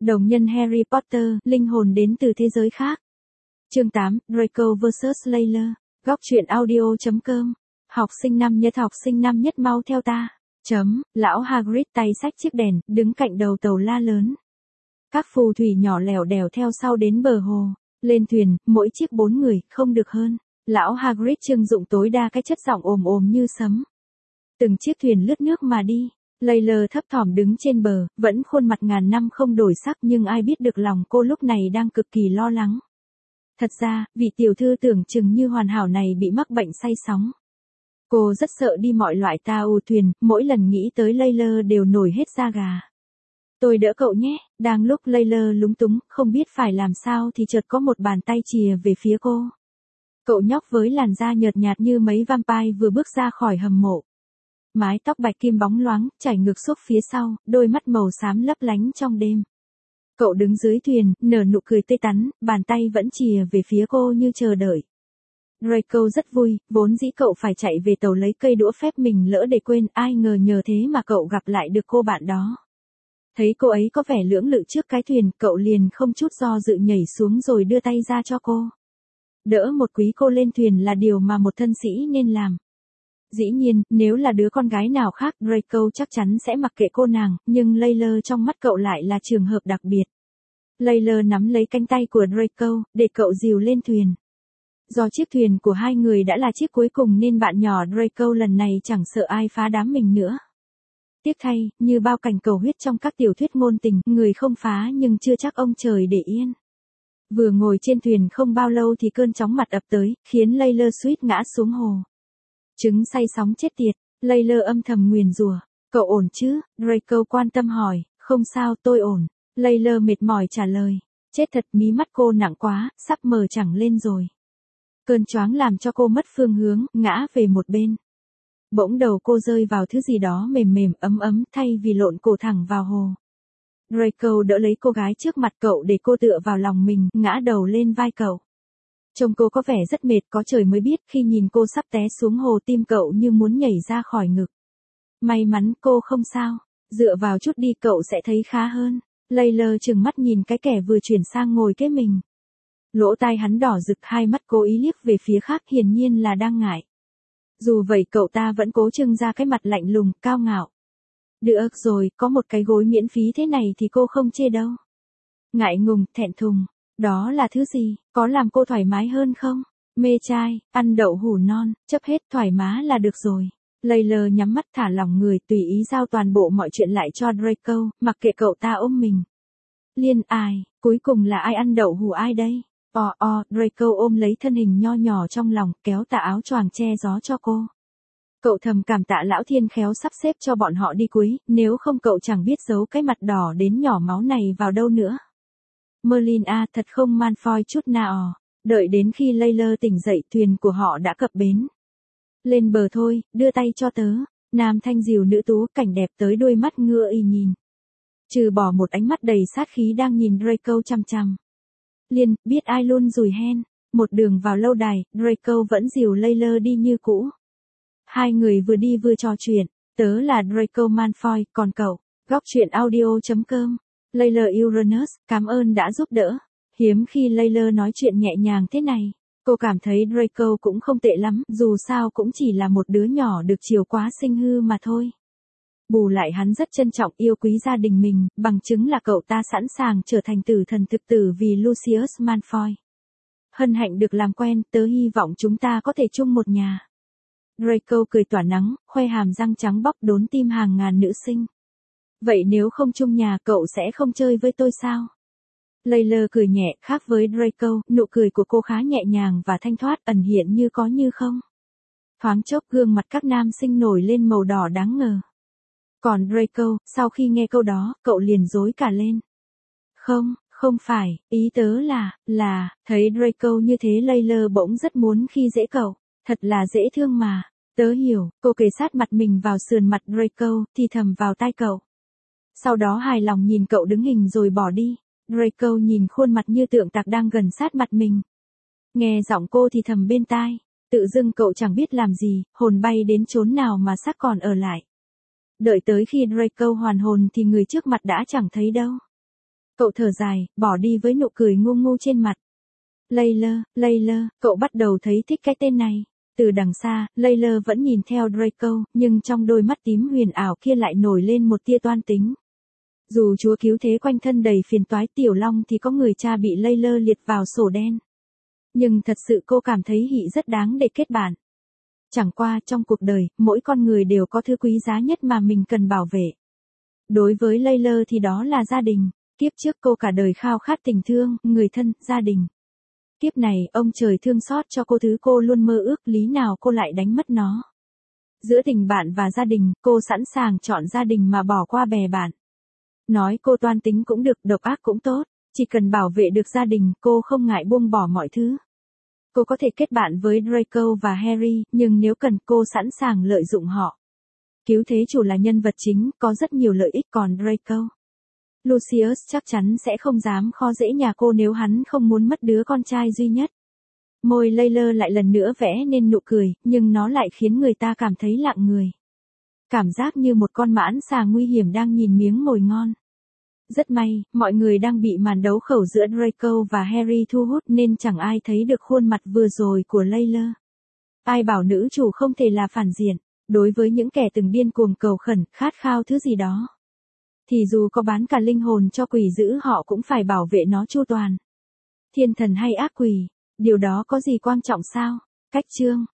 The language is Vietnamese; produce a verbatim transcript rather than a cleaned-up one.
Đồng nhân Harry Potter, linh hồn đến từ thế giới khác. Chương tám, Draco versus Layler. Góc truyện audio chấm com. Học sinh năm nhất học sinh năm nhất mau theo ta. Chấm, lão Hagrid tay xách chiếc đèn, đứng cạnh đầu tàu la lớn. Các phù thủy nhỏ lẻo đẻo theo sau đến bờ hồ. Lên thuyền, mỗi chiếc bốn người, không được hơn. Lão Hagrid trưng dụng tối đa cái chất giọng ồm ồm như sấm. Từng chiếc thuyền lướt nước mà đi. Layler thấp thỏm đứng trên bờ, vẫn khuôn mặt ngàn năm không đổi sắc, nhưng ai biết được lòng cô lúc này đang cực kỳ lo lắng. Thật ra, vị tiểu thư tưởng chừng như hoàn hảo này bị mắc bệnh say sóng. Cô rất sợ đi mọi loại tàu thuyền, mỗi lần nghĩ tới Layler đều nổi hết da gà. Tôi đỡ cậu nhé. Đang lúc Layler lúng túng, không biết phải làm sao thì chợt có một bàn tay chìa về phía cô. Cậu nhóc với làn da nhợt nhạt như mấy vampire vừa bước ra khỏi hầm mộ. Mái tóc bạch kim bóng loáng, chảy ngược xúc phía sau, đôi mắt màu xám lấp lánh trong đêm. Cậu đứng dưới thuyền, nở nụ cười tươi tắn, bàn tay vẫn chìa về phía cô như chờ đợi. Draco rất vui, vốn dĩ cậu phải chạy về tàu lấy cây đũa phép mình lỡ để quên, ai ngờ nhờ thế mà cậu gặp lại được cô bạn đó. Thấy cô ấy có vẻ lưỡng lự trước cái thuyền, cậu liền không chút do dự nhảy xuống rồi đưa tay ra cho cô. Đỡ một quý cô lên thuyền là điều mà một thân sĩ nên làm. Dĩ nhiên, nếu là đứa con gái nào khác, Draco chắc chắn sẽ mặc kệ cô nàng, nhưng Layler trong mắt cậu lại là trường hợp đặc biệt. Layler nắm lấy cánh tay của Draco, để cậu dìu lên thuyền. Do chiếc thuyền của hai người đã là chiếc cuối cùng nên bạn nhỏ Draco lần này chẳng sợ ai phá đám mình nữa. Tiếc thay, như bao cảnh cầu huyết trong các tiểu thuyết ngôn tình, người không phá nhưng chưa chắc ông trời để yên. Vừa ngồi trên thuyền không bao lâu thì cơn chóng mặt ập tới, khiến Layler suýt ngã xuống hồ. Trứng say sóng chết tiệt, Layler âm thầm nguyền rủa. Cậu ổn chứ? Draco quan tâm hỏi. Không sao, tôi ổn. Layler mệt mỏi trả lời. Chết thật, mí mắt cô nặng quá, sắp mờ chẳng lên rồi. Cơn choáng làm cho cô mất phương hướng, ngã về một bên. Bỗng đầu cô rơi vào thứ gì đó mềm mềm ấm ấm thay vì lộn cổ thẳng vào hồ. Draco đỡ lấy cô gái trước mặt cậu để cô tựa vào lòng mình, ngã đầu lên vai cậu. Trông cô có vẻ rất mệt, có trời mới biết, khi nhìn cô sắp té xuống hồ tim cậu như muốn nhảy ra khỏi ngực. May mắn cô không sao, dựa vào chút đi cậu sẽ thấy khá hơn. Layler trừng mắt nhìn cái kẻ vừa chuyển sang ngồi kế mình. Lỗ tai hắn đỏ rực, hai mắt cố ý liếc về phía khác, hiển nhiên là đang ngại. Dù vậy cậu ta vẫn cố trưng ra cái mặt lạnh lùng, cao ngạo. Được rồi, có một cái gối miễn phí thế này thì cô không chê đâu. Ngại ngùng, thẹn thùng. Đó là thứ gì, có làm cô thoải mái hơn không? Mê trai, ăn đậu hủ non, chấp hết thoải mái là được rồi. Layler nhắm mắt thả lỏng người, tùy ý giao toàn bộ mọi chuyện lại cho Draco, mặc kệ cậu ta ôm mình. Liên ai, cuối cùng là ai ăn đậu hủ ai đây? O o, Draco ôm lấy thân hình nho nhỏ trong lòng, kéo tà áo choàng che gió cho cô. Cậu thầm cảm tạ lão thiên khéo sắp xếp cho bọn họ đi cuối, nếu không cậu chẳng biết giấu cái mặt đỏ đến nhỏ máu này vào đâu nữa. Merlin à, thật không Malfoy chút nào. Đợi đến khi Layler tỉnh dậy, thuyền của họ đã cập bến. Lên bờ thôi, đưa tay cho tớ. Nam thanh dìu nữ tú, cảnh đẹp tới đôi mắt ngựa y nhìn. Trừ bỏ một ánh mắt đầy sát khí đang nhìn Draco chăm chăm. Liên, biết ai luôn rủi hen. Một đường vào lâu đài, Draco vẫn dìu Layler đi như cũ. Hai người vừa đi vừa trò chuyện. Tớ là Draco Malfoy, còn cậu? Góc truyện audio chấm com. Layler Uranus, cảm ơn đã giúp đỡ. Hiếm khi Layler nói chuyện nhẹ nhàng thế này. Cô cảm thấy Draco cũng không tệ lắm, dù sao cũng chỉ là một đứa nhỏ được chiều quá sinh hư mà thôi. Bù lại hắn rất trân trọng yêu quý gia đình mình, bằng chứng là cậu ta sẵn sàng trở thành tử thần thực tử vì Lucius Malfoy. Hân hạnh được làm quen, tớ hy vọng chúng ta có thể chung một nhà. Draco cười tỏa nắng, khoe hàm răng trắng bóc đốn tim hàng ngàn nữ sinh. Vậy nếu không chung nhà cậu sẽ không chơi với tôi sao? Layler cười nhẹ, khác với Draco, nụ cười của cô khá nhẹ nhàng và thanh thoát, ẩn hiện như có như không. Thoáng chốc gương mặt các nam sinh nổi lên màu đỏ đáng ngờ. Còn Draco, sau khi nghe câu đó, cậu liền rối cả lên. Không, không phải, ý tớ là, là, thấy Draco như thế Layler bỗng rất muốn khi dễ cậu. Thật là dễ thương mà. Tớ hiểu, cô kề sát mặt mình vào sườn mặt Draco, thì thầm vào tai cậu. Sau đó hài lòng nhìn cậu đứng hình rồi bỏ đi. Draco nhìn khuôn mặt như tượng tạc đang gần sát mặt mình. Nghe giọng cô thì thầm bên tai. Tự dưng cậu chẳng biết làm gì, hồn bay đến chốn nào mà xác còn ở lại. Đợi tới khi Draco hoàn hồn thì người trước mặt đã chẳng thấy đâu. Cậu thở dài, bỏ đi với nụ cười ngu ngu trên mặt. Layla, Layla, cậu bắt đầu thấy thích cái tên này. Từ đằng xa, Layla vẫn nhìn theo Draco, nhưng trong đôi mắt tím huyền ảo kia lại nổi lên một tia toan tính. Dù chúa cứu thế quanh thân đầy phiền toái Tiểu Long thì có người cha bị Layla liệt vào sổ đen. Nhưng thật sự cô cảm thấy Hị rất đáng để kết bạn. Chẳng qua trong cuộc đời, mỗi con người đều có thứ quý giá nhất mà mình cần bảo vệ. Đối với Layla thì đó là gia đình. Kiếp trước cô cả đời khao khát tình thương, người thân, gia đình. Kiếp này ông trời thương xót cho cô thứ cô luôn mơ ước, lý nào cô lại đánh mất nó. Giữa tình bạn và gia đình, cô sẵn sàng chọn gia đình mà bỏ qua bè bạn. Nói cô toan tính cũng được, độc ác cũng tốt, chỉ cần bảo vệ được gia đình, cô không ngại buông bỏ mọi thứ. Cô có thể kết bạn với Draco và Harry, nhưng nếu cần cô sẵn sàng lợi dụng họ. Cứu thế chủ là nhân vật chính, có rất nhiều lợi ích, còn Draco. Lucius chắc chắn sẽ không dám khó dễ nhà cô nếu hắn không muốn mất đứa con trai duy nhất. Môi Layla lại lần nữa vẽ nên nụ cười, nhưng nó lại khiến người ta cảm thấy lặng người. Cảm giác như một con mãng xà nguy hiểm đang nhìn miếng mồi ngon. Rất may, mọi người đang bị màn đấu khẩu giữa Draco và Harry thu hút nên chẳng ai thấy được khuôn mặt vừa rồi của Layla. Ai bảo nữ chủ không thể là phản diện, đối với những kẻ từng điên cuồng cầu khẩn, khát khao thứ gì đó. Thì dù có bán cả linh hồn cho quỷ dữ họ cũng phải bảo vệ nó chu toàn. Thiên thần hay ác quỷ, điều đó có gì quan trọng sao? Cách chương